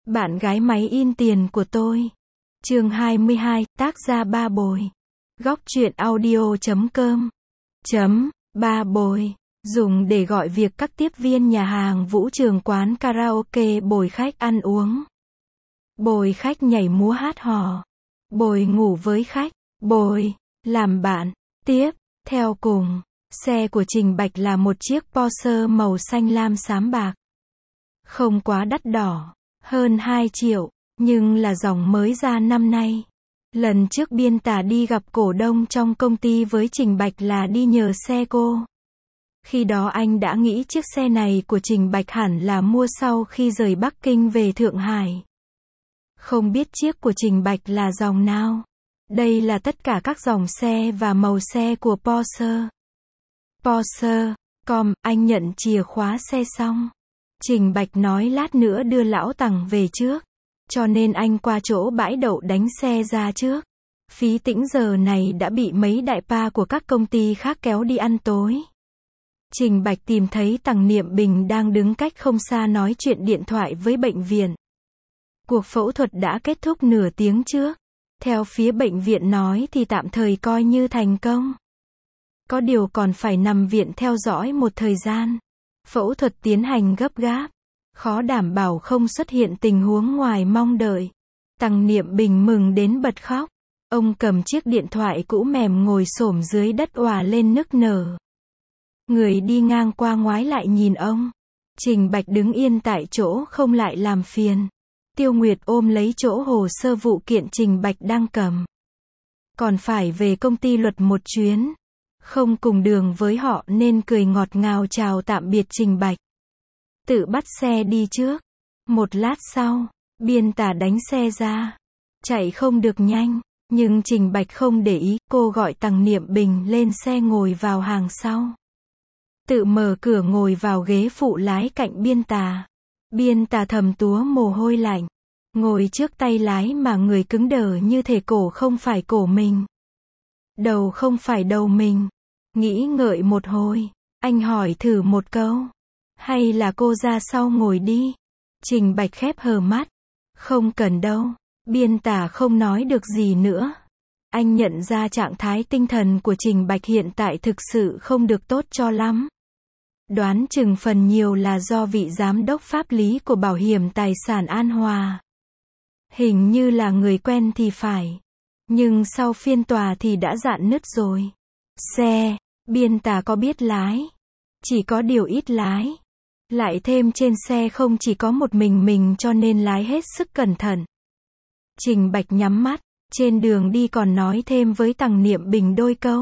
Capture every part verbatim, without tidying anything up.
Bạn gái máy in tiền của tôi. Chương hai mươi hai, tác giả Ba Bồi. Góc truyện audio chấm com. Chấm, Ba Bồi. Dùng để gọi việc các tiếp viên nhà hàng vũ trường quán karaoke bồi khách ăn uống. Bồi khách nhảy múa hát hò. Bồi ngủ với khách. Bồi, làm bạn. Tiếp, theo cùng. Xe của Trình Bạch là một chiếc Porsche màu xanh lam xám bạc. Không quá đắt đỏ. Hơn hai triệu, nhưng là dòng mới ra năm nay. Lần trước Biên Tả đi gặp cổ đông trong công ty với Trình Bạch là đi nhờ xe cô. Khi đó anh đã nghĩ chiếc xe này của Trình Bạch hẳn là mua sau khi rời Bắc Kinh về Thượng Hải. Không biết chiếc của Trình Bạch là dòng nào. Đây là tất cả các dòng xe và màu xe của Porsche. Porsche, com, anh nhận chìa khóa xe xong. Trình Bạch nói lát nữa đưa lão Tằng về trước. Cho nên anh qua chỗ bãi đậu đánh xe ra trước. Phí Tĩnh giờ này đã bị mấy đại pa của các công ty khác kéo đi ăn tối. Trình Bạch tìm thấy Tằng Niệm Bình đang đứng cách không xa nói chuyện điện thoại với bệnh viện. Cuộc phẫu thuật đã kết thúc nửa tiếng trước. Theo phía bệnh viện nói thì tạm thời coi như thành công. Có điều còn phải nằm viện theo dõi một thời gian. Phẫu thuật tiến hành gấp gáp. Khó đảm bảo không xuất hiện tình huống ngoài mong đợi. Tằng Niệm Bình mừng đến bật khóc. Ông cầm chiếc điện thoại cũ mềm ngồi xổm dưới đất òa lên nức nở. Người đi ngang qua ngoái lại nhìn ông. Trình Bạch đứng yên tại chỗ không lại làm phiền. Tiêu Nguyệt ôm lấy chỗ hồ sơ vụ kiện Trình Bạch đang cầm. Còn phải về công ty luật một chuyến. Không cùng đường với họ nên cười ngọt ngào chào tạm biệt Trình Bạch. Tự bắt xe đi trước. Một lát sau, Biên Tả đánh xe ra. Chạy không được nhanh, nhưng Trình Bạch không để ý, cô gọi Tằng Niệm Bình lên xe ngồi vào hàng sau. Tự mở cửa ngồi vào ghế phụ lái cạnh Biên Tả. Biên Tả thầm túa mồ hôi lạnh. Ngồi trước tay lái mà người cứng đờ như thể cổ không phải cổ mình. Đầu không phải đầu mình. Nghĩ ngợi một hồi, anh hỏi thử một câu. Hay là cô ra sau ngồi đi. Trình Bạch khép hờ mắt. Không cần đâu. Biên Tả không nói được gì nữa. Anh nhận ra trạng thái tinh thần của Trình Bạch hiện tại thực sự không được tốt cho lắm. Đoán chừng phần nhiều là do vị giám đốc pháp lý của Bảo hiểm Tài sản An Hòa. Hình như là người quen thì phải. Nhưng sau phiên tòa thì đã rạn nứt rồi. Xe, Biên Tả có biết lái. Chỉ có điều ít lái. Lại thêm trên xe không chỉ có một mình mình cho nên lái hết sức cẩn thận. Trình Bạch nhắm mắt, trên đường đi còn nói thêm với Tằng Niệm Bình đôi câu.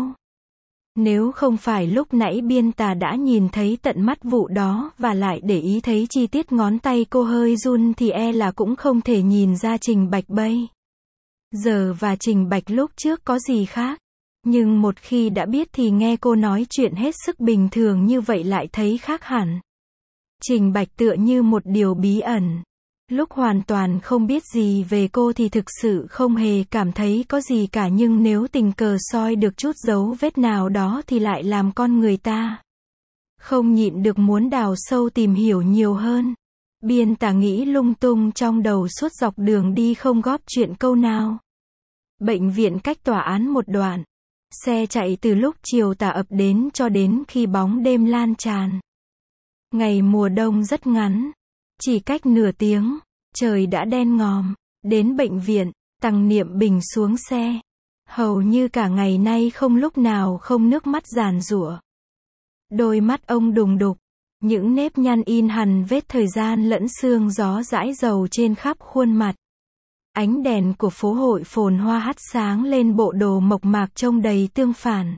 Nếu không phải lúc nãy Biên Tả đã nhìn thấy tận mắt vụ đó và lại để ý thấy chi tiết ngón tay cô hơi run thì e là cũng không thể nhìn ra Trình Bạch bây giờ và Trình Bạch lúc trước có gì khác. Nhưng một khi đã biết thì nghe cô nói chuyện hết sức bình thường như vậy lại thấy khác hẳn. Trình Bạch tựa như một điều bí ẩn. Lúc hoàn toàn không biết gì về cô thì thực sự không hề cảm thấy có gì cả, nhưng nếu tình cờ soi được chút dấu vết nào đó thì lại làm con người ta không nhịn được muốn đào sâu tìm hiểu nhiều hơn. Biên Tả nghĩ lung tung trong đầu suốt dọc đường đi không góp chuyện câu nào. Bệnh viện cách tòa án một đoạn. Xe chạy từ lúc chiều tà ập đến cho đến khi bóng đêm lan tràn. Ngày mùa đông rất ngắn. Chỉ cách nửa tiếng, trời đã đen ngòm. Đến bệnh viện, Tằng Niệm Bình xuống xe. Hầu như cả ngày nay không lúc nào không nước mắt giàn giụa. Đôi mắt ông đùng đục. Những nếp nhăn in hằn vết thời gian lẫn sương gió rãi dầu trên khắp khuôn mặt. Ánh đèn của phố hội phồn hoa hắt sáng lên bộ đồ mộc mạc trông đầy tương phản.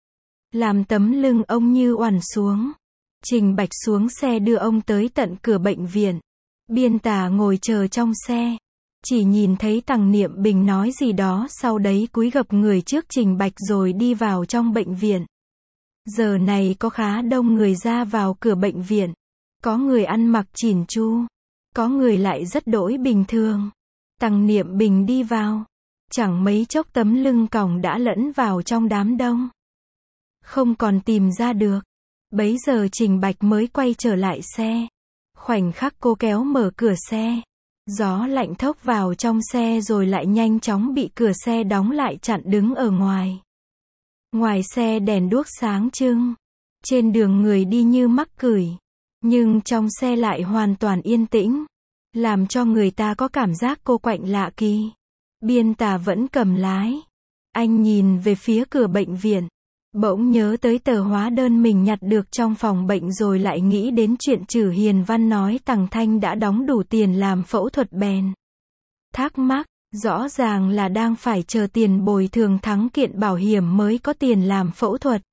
Làm tấm lưng ông như oằn xuống. Trình Bạch xuống xe đưa ông tới tận cửa bệnh viện. Biên Tả ngồi chờ trong xe. Chỉ nhìn thấy Tằng Niệm Bình nói gì đó sau đấy cúi gập người trước Trình Bạch rồi đi vào trong bệnh viện. Giờ này có khá đông người ra vào cửa bệnh viện. Có người ăn mặc chỉn chu. Có người lại rất đỗi bình thường. Tằng Niệm Bình đi vào. Chẳng mấy chốc tấm lưng còng đã lẫn vào trong đám đông. Không còn tìm ra được. Bấy giờ Trình Bạch mới quay trở lại xe. Khoảnh khắc cô kéo mở cửa xe. Gió lạnh thốc vào trong xe rồi lại nhanh chóng bị cửa xe đóng lại chặn đứng ở ngoài. Ngoài xe đèn đuốc sáng trưng. Trên đường người đi như mắc cửi. Nhưng trong xe lại hoàn toàn yên tĩnh. Làm cho người ta có cảm giác cô quạnh lạ kỳ. Biên Tà vẫn cầm lái. Anh nhìn về phía cửa bệnh viện. Bỗng nhớ tới tờ hóa đơn mình nhặt được trong phòng bệnh rồi lại nghĩ đến chuyện Trử Hiền Văn nói Tằng Thanh đã đóng đủ tiền làm phẫu thuật bèn. Thắc mắc, rõ ràng là đang phải chờ tiền bồi thường thắng kiện bảo hiểm mới có tiền làm phẫu thuật.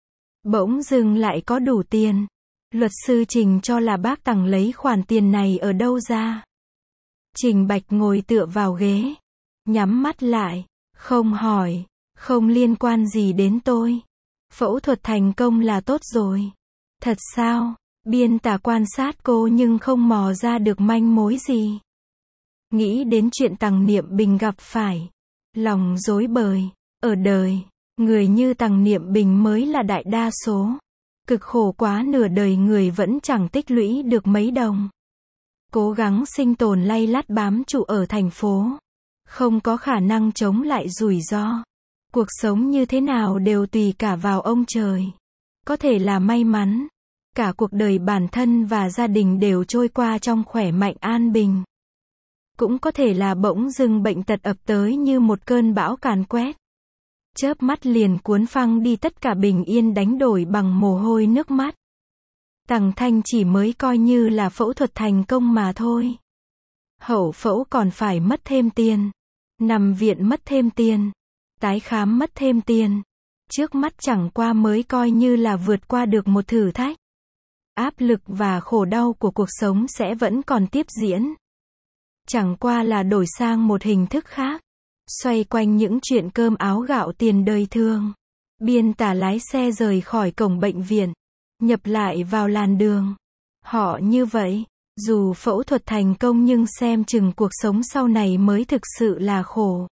Bỗng dưng lại có đủ tiền. Luật sư Trình cho là bác Tằng lấy khoản tiền này ở đâu ra. Trình Bạch ngồi tựa vào ghế. Nhắm mắt lại. Không hỏi. Không liên quan gì đến tôi. Phẫu thuật thành công là tốt rồi. Thật sao? Biên Tà quan sát cô nhưng không mò ra được manh mối gì. Nghĩ đến chuyện Tằng Niệm Bình gặp phải. Lòng rối bời. Ở đời, người như Tằng Niệm Bình mới là đại đa số. Cực khổ quá nửa đời người vẫn chẳng tích lũy được mấy đồng. Cố gắng sinh tồn lay lắt bám trụ ở thành phố. Không có khả năng chống lại rủi ro. Cuộc sống như thế nào đều tùy cả vào ông trời. Có thể là may mắn. Cả cuộc đời bản thân và gia đình đều trôi qua trong khỏe mạnh an bình. Cũng có thể là bỗng dưng bệnh tật ập tới như một cơn bão càn quét. Chớp mắt liền cuốn phăng đi tất cả bình yên đánh đổi bằng mồ hôi nước mắt. Tằng Thanh chỉ mới coi như là phẫu thuật thành công mà thôi. Hậu phẫu còn phải mất thêm tiền. Nằm viện mất thêm tiền. Tái khám mất thêm tiền. Trước mắt chẳng qua mới coi như là vượt qua được một thử thách. Áp lực và khổ đau của cuộc sống sẽ vẫn còn tiếp diễn. Chẳng qua là đổi sang một hình thức khác. Xoay quanh những chuyện cơm áo gạo tiền đời thường. Biên Tà lái xe rời khỏi cổng bệnh viện. Nhập lại vào làn đường. Họ như vậy. Dù phẫu thuật thành công nhưng xem chừng cuộc sống sau này mới thực sự là khổ.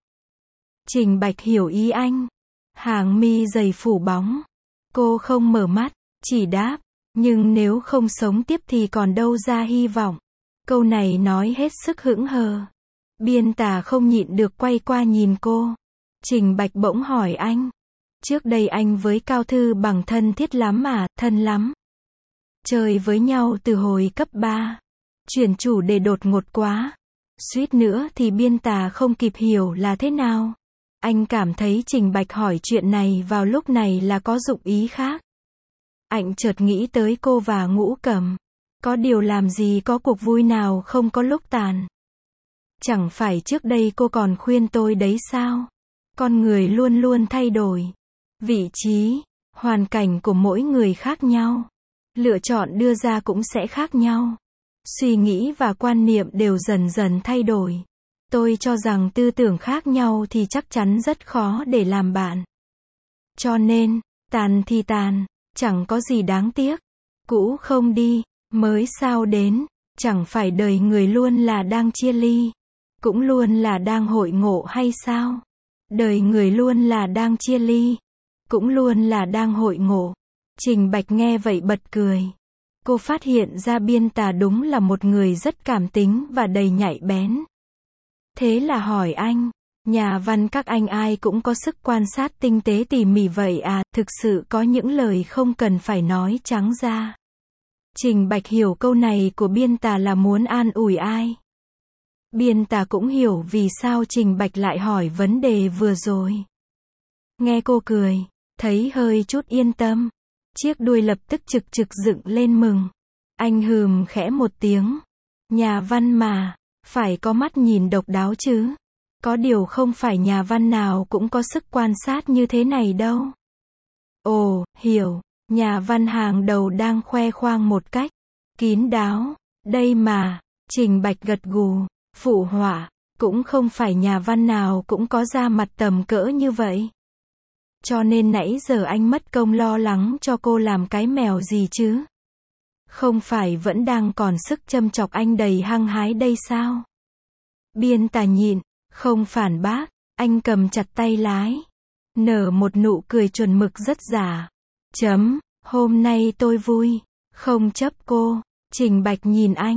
Trình Bạch hiểu ý anh. Hàng mi dày phủ bóng. Cô không mở mắt, chỉ đáp. Nhưng nếu không sống tiếp thì còn đâu ra hy vọng. Câu này nói hết sức hững hờ. Biên Tà không nhịn được quay qua nhìn cô. Trình Bạch bỗng hỏi anh. Trước đây anh với Cao Thư Bằng thân thiết lắm à, thân lắm. Chơi với nhau từ hồi cấp ba. Chuyển chủ đề đột ngột quá. Suýt nữa thì Biên Tà không kịp hiểu là thế nào. Anh cảm thấy Trình Bạch hỏi chuyện này vào lúc này là có dụng ý khác. Anh chợt nghĩ tới cô và Ngũ Cẩm. Có điều làm gì có cuộc vui nào không có lúc tàn. Chẳng phải trước đây cô còn khuyên tôi đấy sao? Con người luôn luôn thay đổi. Vị trí, hoàn cảnh của mỗi người khác nhau. Lựa chọn đưa ra cũng sẽ khác nhau. Suy nghĩ và quan niệm đều dần dần thay đổi. Tôi cho rằng tư tưởng khác nhau thì chắc chắn rất khó để làm bạn. Cho nên, tàn thì tàn, chẳng có gì đáng tiếc. Cũ không đi, mới sao đến, chẳng phải đời người luôn là đang chia ly. Cũng luôn là đang hội ngộ hay sao? Đời người luôn là đang chia ly. Cũng luôn là đang hội ngộ. Trình Bạch nghe vậy bật cười. Cô phát hiện ra Biên Tà đúng là một người rất cảm tính và đầy nhạy bén. Thế là hỏi anh, nhà văn các anh ai cũng có sức quan sát tinh tế tỉ mỉ vậy à, thực sự có những lời không cần phải nói trắng ra. Trình Bạch hiểu câu này của Biên Tà là muốn an ủi ai. Biên Tà cũng hiểu vì sao Trình Bạch lại hỏi vấn đề vừa rồi. Nghe cô cười, thấy hơi chút yên tâm. Chiếc đuôi lập tức trực trực dựng lên mừng. Anh hừm khẽ một tiếng. Nhà văn mà, phải có mắt nhìn độc đáo chứ. Có điều không phải nhà văn nào cũng có sức quan sát như thế này đâu. Ồ, hiểu, nhà văn hàng đầu đang khoe khoang một cách kín đáo. Đây mà, Trình Bạch gật gù, phụ họa, cũng không phải nhà văn nào cũng có ra mặt tầm cỡ như vậy. Cho nên nãy giờ anh mất công lo lắng cho cô làm cái mèo gì chứ. Không phải vẫn đang còn sức châm chọc anh đầy hăng hái đây sao? Biên Tà nhịn, không phản bác, anh cầm chặt tay lái. Nở một nụ cười chuẩn mực rất giả. Chấm, hôm nay tôi vui, không chấp cô. Trình Bạch nhìn anh,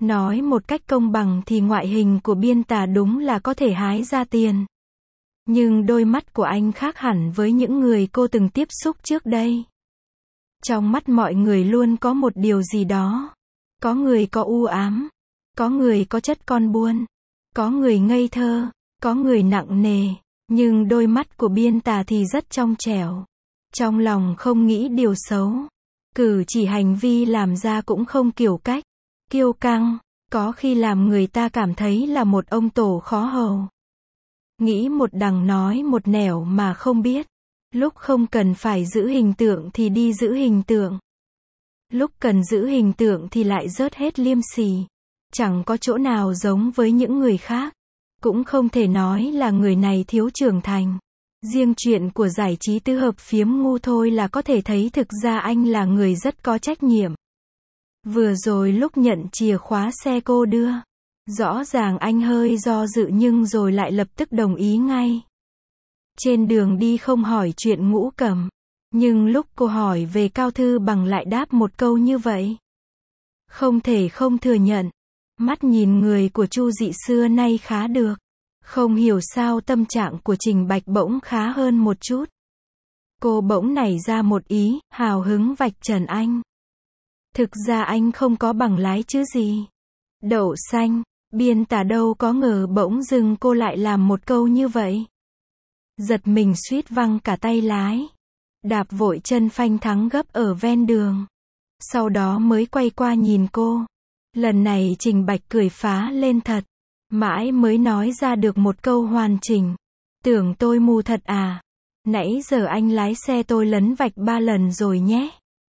Nói một cách công bằng thì ngoại hình của Biên Tà đúng là có thể hái ra tiền. Nhưng đôi mắt của anh khác hẳn với những người cô từng tiếp xúc trước đây. Trong mắt mọi người luôn có một điều gì đó. Có người có u ám, có người có chất con buôn, có người ngây thơ, có người nặng nề, nhưng đôi mắt của Biên Tà thì rất trong trẻo. Trong lòng không nghĩ điều xấu, cử chỉ hành vi làm ra cũng không kiểu cách, kiêu căng, có khi làm người ta cảm thấy là một ông tổ khó hầu. Nghĩ một đằng nói một nẻo mà không biết. Lúc không cần phải giữ hình tượng thì đi giữ hình tượng. Lúc cần giữ hình tượng thì lại rớt hết liêm sỉ. Chẳng có chỗ nào giống với những người khác. Cũng không thể nói là người này thiếu trưởng thành. Riêng chuyện của giải trí tứ hợp phiếm ngu thôi là có thể thấy thực ra anh là người rất có trách nhiệm. Vừa rồi lúc nhận chìa khóa xe cô đưa, rõ ràng anh hơi do dự nhưng rồi lại lập tức đồng ý ngay. Trên đường đi không hỏi chuyện Ngũ Cẩm, nhưng lúc cô hỏi về Cao Thư Bằng lại đáp một câu như vậy. Không thể không thừa nhận, mắt nhìn người của Chu Dị xưa nay khá được. Không hiểu sao tâm trạng của Trình Bạch bỗng khá hơn một chút. Cô bỗng nảy ra một ý, hào hứng vạch trần anh. Thực ra anh không có bằng lái chứ gì. Đậu xanh, Biên Tà đâu có ngờ bỗng dưng cô lại làm một câu như vậy. Giật mình suýt văng cả tay lái. Đạp vội chân phanh thắng gấp ở ven đường. Sau đó mới quay qua nhìn cô. Lần này Trình Bạch cười phá lên thật. Mãi mới nói ra được một câu hoàn chỉnh. Tưởng tôi mù thật à? Nãy giờ anh lái xe tôi lấn vạch ba lần rồi nhé.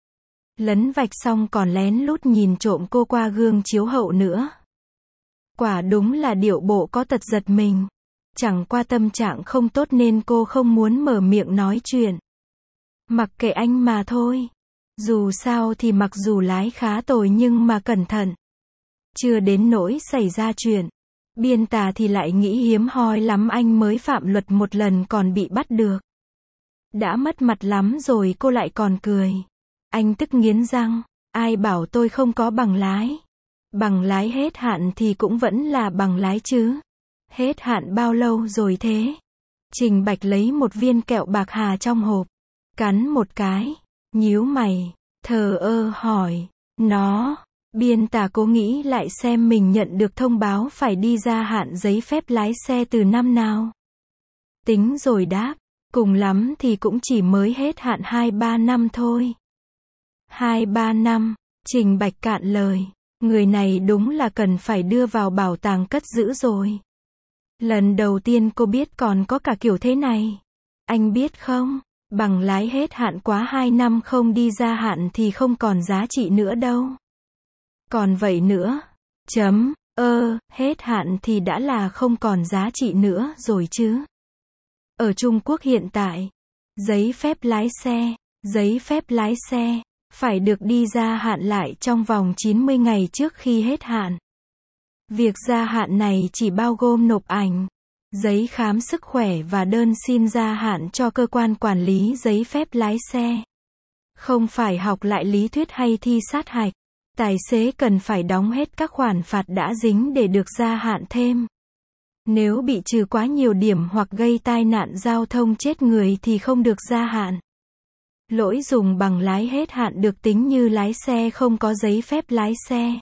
Lấn vạch xong còn lén lút nhìn trộm cô qua gương chiếu hậu nữa. Quả đúng là điệu bộ có tật giật mình. Chẳng qua tâm trạng không tốt nên cô không muốn mở miệng nói chuyện. Mặc kệ anh mà thôi. Dù sao thì mặc dù lái khá tồi nhưng mà cẩn thận. Chưa đến nỗi xảy ra chuyện. Biên Tà thì lại nghĩ hiếm hoi lắm anh mới phạm luật một lần còn bị bắt được. Đã mất mặt lắm rồi cô lại còn cười. Anh tức nghiến răng. Ai bảo tôi không có bằng lái. Bằng lái hết hạn thì cũng vẫn là bằng lái chứ. Hết hạn bao lâu rồi thế? Trình Bạch lấy một viên kẹo bạc hà trong hộp. Cắn một cái. Nhíu mày. Thờ ơ hỏi. Nó. Biên Tà cố nghĩ lại xem mình nhận được thông báo phải đi gia hạn giấy phép lái xe từ năm nào. Tính rồi đáp. Cùng lắm thì cũng chỉ mới hết hạn hai ba năm thôi. hai ba năm. Trình Bạch cạn lời. Người này đúng là cần phải đưa vào bảo tàng cất giữ rồi. Lần đầu tiên cô biết còn có cả kiểu thế này. Anh biết không, bằng lái hết hạn quá hai năm không đi gia hạn thì không còn giá trị nữa đâu. Còn vậy nữa. Chấm, ơ, hết hạn thì đã là không còn giá trị nữa rồi chứ. Ở Trung Quốc hiện tại, giấy phép lái xe, giấy phép lái xe, phải được đi gia hạn lại trong vòng chín mươi ngày trước khi hết hạn. Việc gia hạn này chỉ bao gồm nộp ảnh, giấy khám sức khỏe và đơn xin gia hạn cho cơ quan quản lý giấy phép lái xe. Không phải học lại lý thuyết hay thi sát hạch. Tài xế cần phải đóng hết các khoản phạt đã dính để được gia hạn thêm. Nếu bị trừ quá nhiều điểm hoặc gây tai nạn giao thông chết người thì không được gia hạn. Lỗi dùng bằng lái hết hạn được tính như lái xe không có giấy phép lái xe.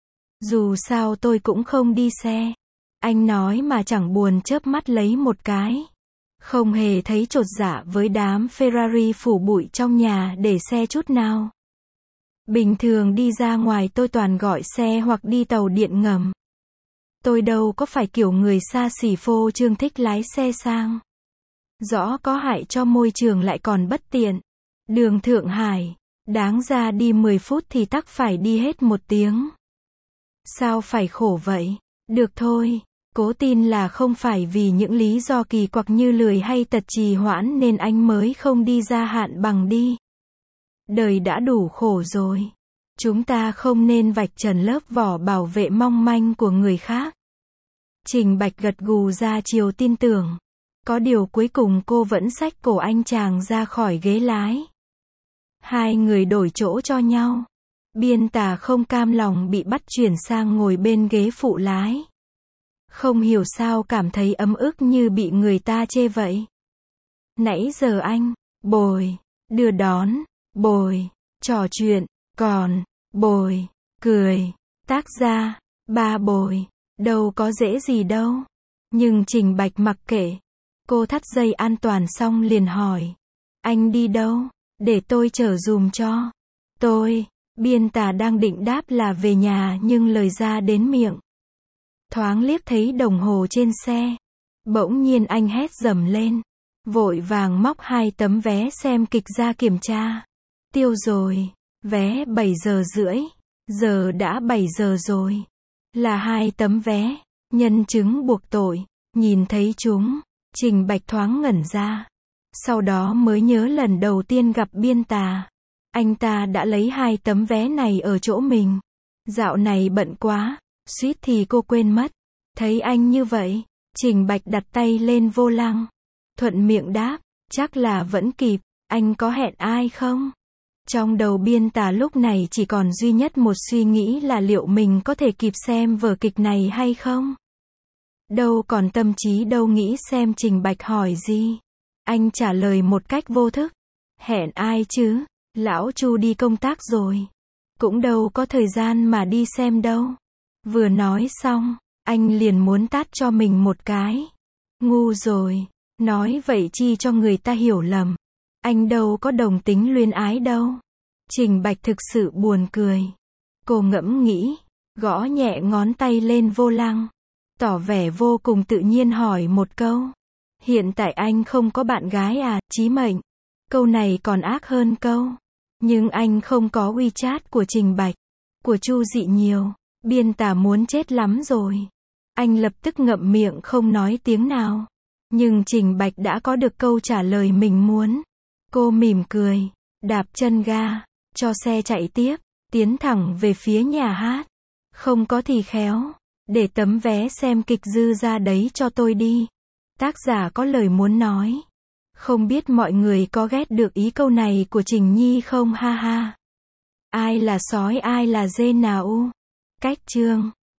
Dù sao tôi cũng không đi xe. Anh nói mà chẳng buồn chớp mắt lấy một cái. Không hề thấy chột dạ với đám Ferrari phủ bụi trong nhà để xe chút nào. Bình thường đi ra ngoài tôi toàn gọi xe hoặc đi tàu điện ngầm. Tôi đâu có phải kiểu người xa xỉ phô trương thích lái xe sang. Rõ có hại cho môi trường lại còn bất tiện. Đường Thượng Hải, đáng ra đi mười phút thì tắc phải đi hết một tiếng. Sao phải khổ vậy? Được thôi, cố tin là không phải vì những lý do kỳ quặc như lười hay tật trì hoãn nên anh mới không đi gia hạn bằng đi. Đời đã đủ khổ rồi. Chúng ta không nên vạch trần lớp vỏ bảo vệ mong manh của người khác. Trình Bạch gật gù ra chiều tin tưởng. Có điều cuối cùng cô vẫn xách cổ anh chàng ra khỏi ghế lái. Hai người đổi chỗ cho nhau. Biên Tà không cam lòng bị bắt chuyển sang ngồi bên ghế phụ lái. Không hiểu sao cảm thấy ấm ức như bị người ta chê vậy. Nãy giờ anh, bồi, đưa đón, bồi, trò chuyện, còn, bồi, cười, tác gia, ba bồi, đâu có dễ gì đâu. Nhưng Trình Bạch mặc kệ. Cô thắt dây an toàn xong liền hỏi. Anh đi đâu? Để tôi chở giùm cho. Tôi, Biên Tà đang định đáp là về nhà nhưng lời ra đến miệng. Thoáng liếc thấy đồng hồ trên xe. Bỗng nhiên anh hét dầm lên. Vội vàng móc hai tấm vé xem kịch ra kiểm tra. Tiêu rồi. Vé bảy giờ rưỡi. Giờ đã bảy giờ rồi. Là hai tấm vé. Nhân chứng buộc tội. Nhìn thấy chúng. Trình Bạch thoáng ngẩn ra. Sau đó mới nhớ lần đầu tiên gặp Biên Tà. Anh ta đã lấy hai tấm vé này ở chỗ mình. Dạo này bận quá. Suýt thì cô quên mất. Thấy anh như vậy. Trình Bạch đặt tay lên vô lăng. Thuận miệng đáp. Chắc là vẫn kịp. Anh có hẹn ai không? Trong đầu Biên Tà lúc này chỉ còn duy nhất một suy nghĩ là liệu mình có thể kịp xem vở kịch này hay không? Đâu còn tâm trí đâu nghĩ xem Trình Bạch hỏi gì. Anh trả lời một cách vô thức. Hẹn ai chứ? Lão Chu đi công tác rồi. Cũng đâu có thời gian mà đi xem đâu. Vừa nói xong, anh liền muốn tát cho mình một cái. Ngu rồi. Nói vậy chi cho người ta hiểu lầm. Anh đâu có đồng tính luyến ái đâu. Trình Bạch thực sự buồn cười. Cô ngẫm nghĩ, gõ nhẹ ngón tay lên vô lăng. Tỏ vẻ vô cùng tự nhiên hỏi một câu. Hiện tại anh không có bạn gái à, Chí Mệnh? Câu này còn ác hơn câu. Nhưng anh không có WeChat của Trình Bạch. Của Chu Dị nhiều. Biên Tà muốn chết lắm rồi. Anh lập tức ngậm miệng không nói tiếng nào. Nhưng Trình Bạch đã có được câu trả lời mình muốn. Cô mỉm cười. Đạp chân ga. Cho xe chạy tiếp. Tiến thẳng về phía nhà hát. Không có thì khéo. Để tấm vé xem kịch dư ra đấy cho tôi đi. Tác giả có lời muốn nói. Không biết mọi người có ghét được ý câu này của Trình Nhi không ha ha. Ai là sói ai là dê nào u. Cách chương